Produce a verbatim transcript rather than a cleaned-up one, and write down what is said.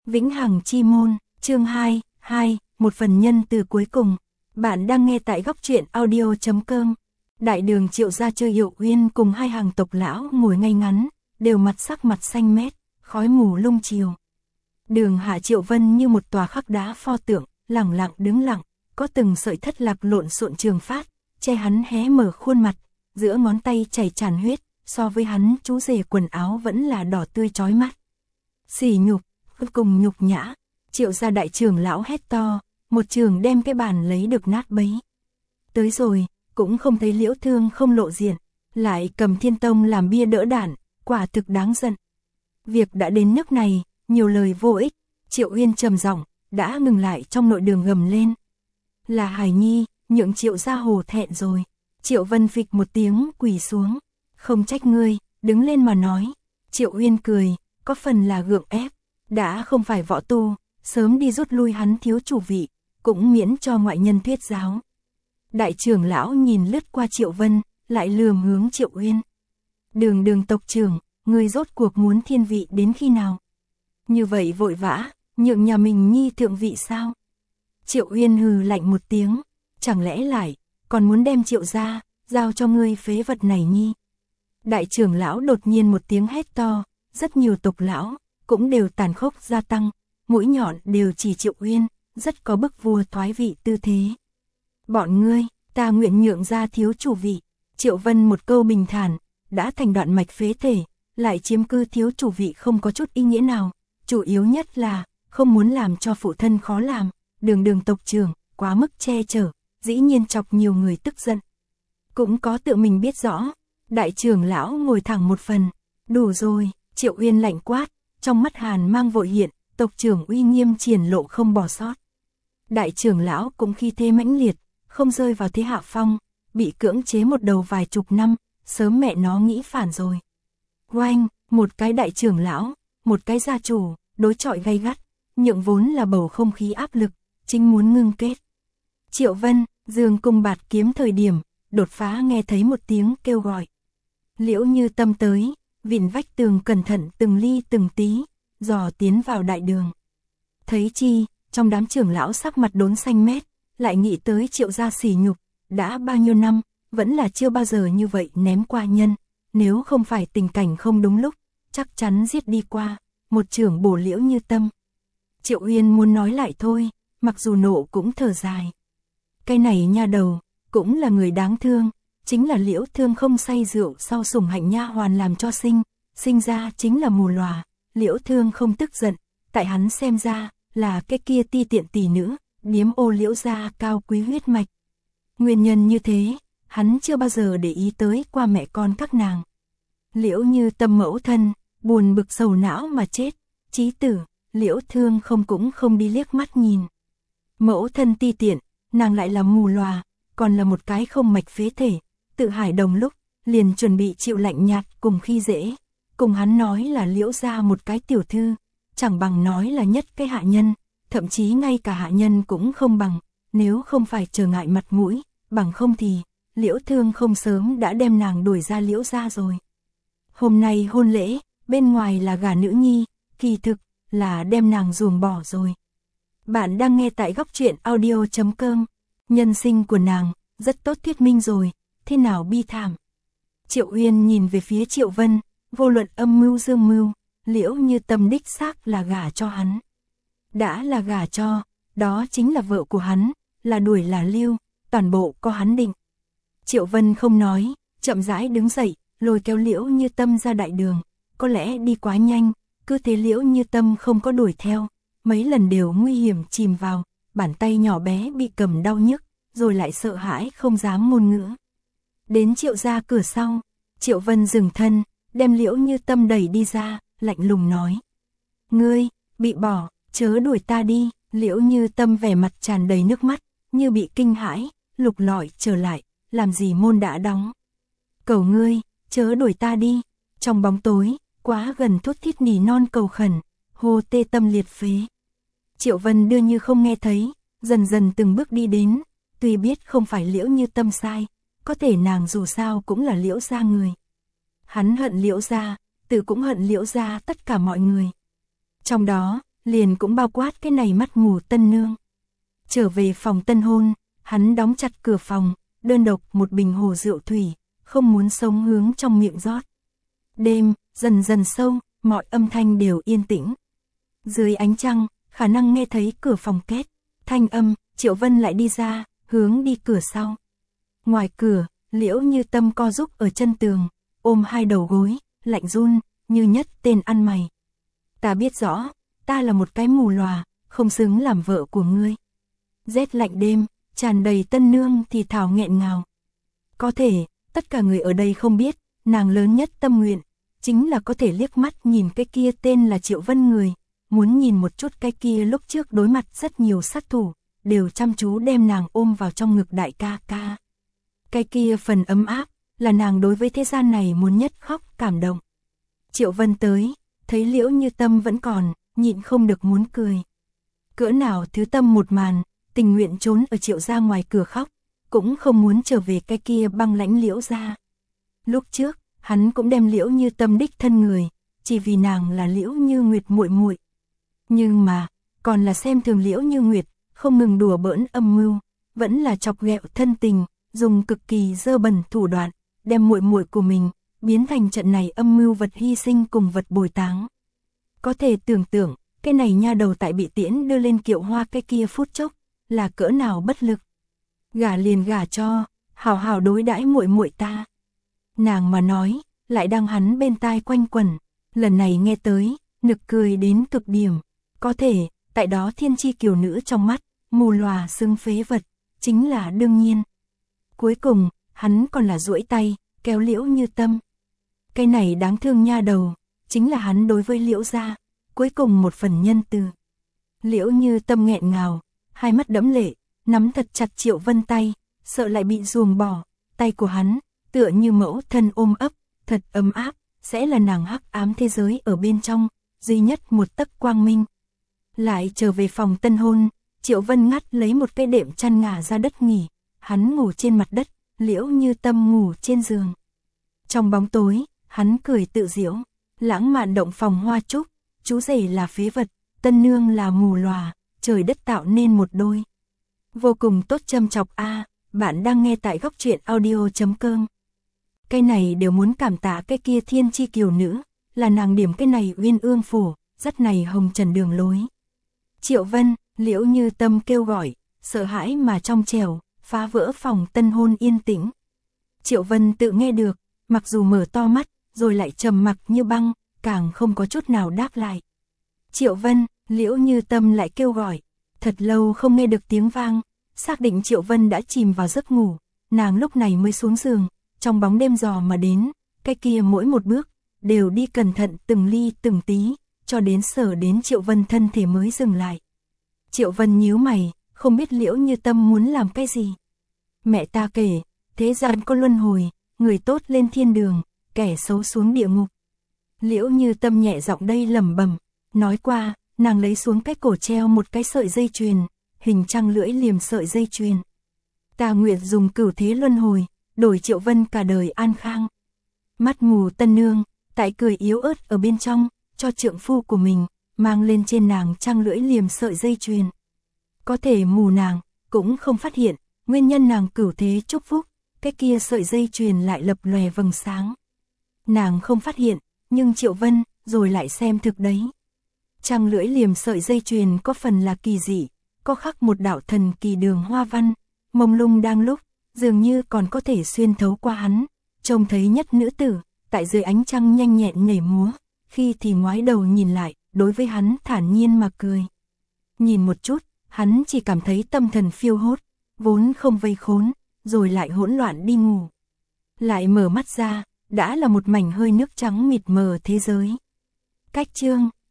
Vĩnh Hằng Chi Môn, chương hai, hai, một phần nhân từ cuối cùng. Bạn đang nghe tại góc truyện audio chấm com. Đại đường Triệu gia chơi Hiệu Uyên cùng hai hàng tộc lão ngồi ngay ngắn, đều mặt sắc mặt xanh mét, khói mù lung chiều. Đường hạ Triệu Vân như một tòa khắc đá pho tượng, lẳng lặng đứng lặng, có từng sợi thất lạc lộn xộn trường phát, che hắn hé mở khuôn mặt, giữa ngón tay chảy tràn huyết, so với hắn chú rể quần áo vẫn là đỏ tươi chói mắt. Sỉ nhục, cùng nhục nhã, Triệu gia đại trưởng lão hét to, một trường đem cái bàn lấy được nát bấy. Tới rồi, cũng không thấy Liễu Thương không lộ diện, lại cầm Thiên Tông làm bia đỡ đạn, quả thực đáng giận. Việc đã đến nước này, nhiều lời vô ích, Triệu Uyên trầm giọng, đã ngừng lại trong nội đường gầm lên. Là Hải Nhi, nhượng Triệu gia hổ thẹn rồi. Triệu Vân phịch một tiếng quỳ xuống, không trách ngươi, đứng lên mà nói. Triệu Uyên cười, có phần là gượng ép, đã không phải võ tu, sớm đi rút lui hắn thiếu chủ vị, cũng miễn cho ngoại nhân thuyết giáo. Đại trưởng lão nhìn lướt qua Triệu Vân, lại lườm hướng Triệu Uyên. Đường đường tộc trưởng, ngươi rốt cuộc muốn thiên vị đến khi nào? Như vậy vội vã, nhượng nhà mình nhi thượng vị sao? Triệu Uyên hừ lạnh một tiếng, chẳng lẽ lại, còn muốn đem Triệu gia, giao cho ngươi phế vật này nhi? Đại trưởng lão đột nhiên một tiếng hét to, rất nhiều tộc lão, cũng đều tàn khốc gia tăng, mũi nhọn đều chỉ Triệu Uyên, rất có bức vua thoái vị tư thế. Bọn ngươi, ta nguyện nhượng ra thiếu chủ vị. Triệu Vân một câu bình thản, đã thành đoạn mạch phế thể, lại chiếm cư thiếu chủ vị không có chút ý nghĩa nào, chủ yếu nhất là, không muốn làm cho phụ thân khó làm, đường đường tộc trưởng, quá mức che chở, dĩ nhiên chọc nhiều người tức giận. Cũng có tự mình biết rõ, đại trưởng lão ngồi thẳng một phần, đủ rồi, Triệu Uyên lạnh quát, trong mắt hàn mang vội hiện, tộc trưởng uy nghiêm triển lộ không bỏ sót. Đại trưởng lão cũng khi thế mãnh liệt, không rơi vào thế hạ phong, bị cưỡng chế một đầu vài chục năm, sớm mẹ nó nghĩ phản rồi. Oanh, một cái đại trưởng lão, một cái gia chủ, đối chọi gay gắt, nhượng vốn là bầu không khí áp lực, chính muốn ngưng kết. Triệu Vân, dương cung bạt kiếm thời điểm, đột phá nghe thấy một tiếng kêu gọi. Liễu Như Tâm tới, vịn vách tường cẩn thận từng ly từng tí, dò tiến vào đại đường. Thấy chi, trong đám trưởng lão sắc mặt đốn xanh mét, lại nghĩ tới Triệu gia sỉ nhục, đã bao nhiêu năm, vẫn là chưa bao giờ như vậy ném qua nhân, nếu không phải tình cảnh không đúng lúc, chắc chắn giết đi qua, một trưởng bổ Liễu Như Tâm. Triệu Uyên muốn nói lại thôi, mặc dù nộ cũng thở dài. Cái này nha đầu, cũng là người đáng thương, chính là Liễu Thương không say rượu sau sủng hạnh nha hoàn làm cho sinh, sinh ra chính là mù lòa, Liễu Thương không tức giận, tại hắn xem ra, là cái kia ti tiện tỷ nữ, điếm ô Liễu gia cao quý huyết mạch. Nguyên nhân như thế, hắn chưa bao giờ để ý tới qua mẹ con các nàng. Liễu Như Tâm mẫu thân, buồn bực sầu não mà chết, chí tử, Liễu Thương không cũng không đi liếc mắt nhìn. Mẫu thân ti tiện, nàng lại là mù lòa, còn là một cái không mạch phế thể, tự hải đồng lúc, liền chuẩn bị chịu lạnh nhạt cùng khi dễ, cùng hắn nói là Liễu gia một cái tiểu thư, chẳng bằng nói là nhất cái hạ nhân, thậm chí ngay cả hạ nhân cũng không bằng, nếu không phải trở ngại mặt mũi, bằng không thì, Liễu Thương không sớm đã đem nàng đuổi ra Liễu gia rồi. Hôm nay hôn lễ, bên ngoài là gả nữ nhi, kỳ thực, là đem nàng ruồng bỏ rồi. Bạn đang nghe tại góc truyện audio chấm com, nhân sinh của nàng, rất tốt thuyết minh rồi, thế nào bi thảm. Triệu Uyên nhìn về phía Triệu Vân, vô luận âm mưu dương mưu, Liễu Như Tâm đích xác là gả cho hắn. Đã là gả cho, đó chính là vợ của hắn, là đuổi là lưu, toàn bộ có hắn định. Triệu Vân không nói, chậm rãi đứng dậy, lôi kéo Liễu Như Tâm ra đại đường, có lẽ đi quá nhanh, cứ thế Liễu Như Tâm không có đuổi theo, mấy lần đều nguy hiểm chìm vào, bàn tay nhỏ bé bị cầm đau nhức, rồi lại sợ hãi không dám ngôn ngữ. Đến Triệu gia cửa sau, Triệu Vân dừng thân, đem Liễu Như Tâm đẩy đi ra, lạnh lùng nói. Ngươi, bị bỏ, chớ đuổi ta đi. Liễu Như Tâm vẻ mặt tràn đầy nước mắt, như bị kinh hãi, lục lọi trở lại, làm gì môn đã đóng. Cầu ngươi, chớ đuổi ta đi. Trong bóng tối, quá gần thút thít nỉ non cầu khẩn, hô tê tâm liệt phế. Triệu Vân đưa như không nghe thấy, dần dần từng bước đi đến, tuy biết không phải Liễu Như Tâm sai, có thể nàng dù sao cũng là Liễu gia người. Hắn hận Liễu gia, tự cũng hận Liễu gia tất cả mọi người. Trong đó, liền cũng bao quát cái này mắt ngủ tân nương. Trở về phòng tân hôn, hắn đóng chặt cửa phòng, đơn độc một bình hồ rượu thủy, không muốn sống hướng trong miệng rót. Đêm, dần dần sâu, mọi âm thanh đều yên tĩnh. Dưới ánh trăng, khả năng nghe thấy cửa phòng két, thanh âm, Triệu Vân lại đi ra, hướng đi cửa sau. Ngoài cửa, Liễu Như Tâm co rúc ở chân tường, ôm hai đầu gối, lạnh run, như nhất tên ăn mày. Ta biết rõ, ta là một cái mù lòa, không xứng làm vợ của ngươi. Rét lạnh đêm, tràn đầy tân nương thì thảo nghẹn ngào. Có thể, tất cả người ở đây không biết, nàng lớn nhất tâm nguyện, chính là có thể liếc mắt nhìn cái kia tên là Triệu Vân người, muốn nhìn một chút cái kia lúc trước đối mặt rất nhiều sát thủ, đều chăm chú đem nàng ôm vào trong ngực đại ca ca. Cái kia phần ấm áp, là nàng đối với thế gian này muốn nhất khóc cảm động. Triệu Vân tới, thấy Liễu Như Tâm vẫn còn, nhịn không được muốn cười. Cỡ nào thứ tâm một màn, tình nguyện trốn ở Triệu gia ngoài cửa khóc, cũng không muốn trở về cái kia băng lãnh Liễu gia. Lúc trước, hắn cũng đem Liễu Như Tâm đích thân người, chỉ vì nàng là Liễu Như Nguyệt muội muội. Nhưng mà, còn là xem thường Liễu Như Nguyệt, không ngừng đùa bỡn âm mưu, vẫn là chọc ghẹo thân tình, dùng cực kỳ dơ bẩn thủ đoạn, đem muội muội của mình biến thành trận này âm mưu vật hy sinh cùng vật bồi táng. Có thể tưởng tượng, cái này nha đầu tại bị tiễn đưa lên kiệu hoa cái kia phút chốc, là cỡ nào bất lực. Gả liền gả cho, hào hào đối đãi muội muội ta. Nàng mà nói, lại đang hắn bên tai quanh quẩn, lần này nghe tới, nực cười đến cực điểm. Có thể, tại đó thiên chi kiều nữ trong mắt, mù lòa xưng phế vật, chính là đương nhiên. Cuối cùng, hắn còn là duỗi tay, kéo Liễu Như Tâm. Cái này đáng thương nha đầu, chính là hắn đối với Liễu gia, cuối cùng một phần nhân từ. Liễu Như Tâm nghẹn ngào, hai mắt đẫm lệ, nắm thật chặt Triệu Vân tay, sợ lại bị ruồng bỏ, tay của hắn, tựa như mẫu thân ôm ấp, thật ấm áp, sẽ là nàng hắc ám thế giới ở bên trong, duy nhất một tấc quang minh. Lại trở về phòng tân hôn, Triệu Vân ngắt lấy một cái đệm chăn ngả ra đất nghỉ, hắn ngủ trên mặt đất, Liễu Như Tâm ngủ trên giường. Trong bóng tối, hắn cười tự giễu, lãng mạn động phòng hoa trúc, chú rể là phế vật, tân nương là mù lòa, trời đất tạo nên một đôi. Vô cùng tốt châm chọc a, à, bạn đang nghe tại góc truyện audio chấm com. Cái này đều muốn cảm tạ cái kia thiên chi kiều nữ, là nàng điểm cái này uyên ương phủ, dắt này hồng trần đường lối. Triệu Vân, Liễu Như Tâm kêu gọi, sợ hãi mà trong trẻo, phá vỡ phòng tân hôn yên tĩnh. Triệu Vân tự nghe được, mặc dù mở to mắt, rồi lại trầm mặc như băng, càng không có chút nào đáp lại. Triệu Vân, Liễu Như Tâm lại kêu gọi, thật lâu không nghe được tiếng vang, xác định Triệu Vân đã chìm vào giấc ngủ, nàng lúc này mới xuống giường, trong bóng đêm dò mà đến, cái kia mỗi một bước, đều đi cẩn thận từng ly từng tí, cho đến sở đến Triệu Vân thân thể mới dừng lại. Triệu Vân nhíu mày, không biết Liễu Như Tâm muốn làm cái gì. Mẹ ta kể, thế gian có luân hồi, người tốt lên thiên đường, kẻ xấu xuống địa ngục. Liễu Như Tâm nhẹ giọng đây lẩm bẩm, nói qua, nàng lấy xuống cái cổ treo một cái sợi dây chuyền, hình trăng lưỡi liềm sợi dây chuyền. Ta nguyện dùng cửu thế luân hồi, đổi Triệu Vân cả đời an khang. Mắt mù tân nương, tại cười yếu ớt ở bên trong, cho trượng phu của mình, mang lên trên nàng trăng lưỡi liềm sợi dây chuyền. Có thể mù nàng, cũng không phát hiện, nguyên nhân nàng cửu thế chúc phúc, cái kia sợi dây chuyền lại lập lòe vầng sáng. Nàng không phát hiện, nhưng Triệu Vân, rồi lại xem thực đấy. Trăng lưỡi liềm sợi dây chuyền có phần là kỳ dị, có khắc một đạo thần kỳ đường hoa văn, mông lung đang lúc, dường như còn có thể xuyên thấu qua hắn, trông thấy nhất nữ tử, tại dưới ánh trăng nhanh nhẹn nhảy múa, khi thì ngoái đầu nhìn lại, đối với hắn thản nhiên mà cười. Nhìn một chút, hắn chỉ cảm thấy tâm thần phiêu hốt, vốn không vây khốn, rồi lại hỗn loạn đi ngủ. Lại mở mắt ra, đã là một mảnh hơi nước trắng mịt mờ thế giới. Cách chương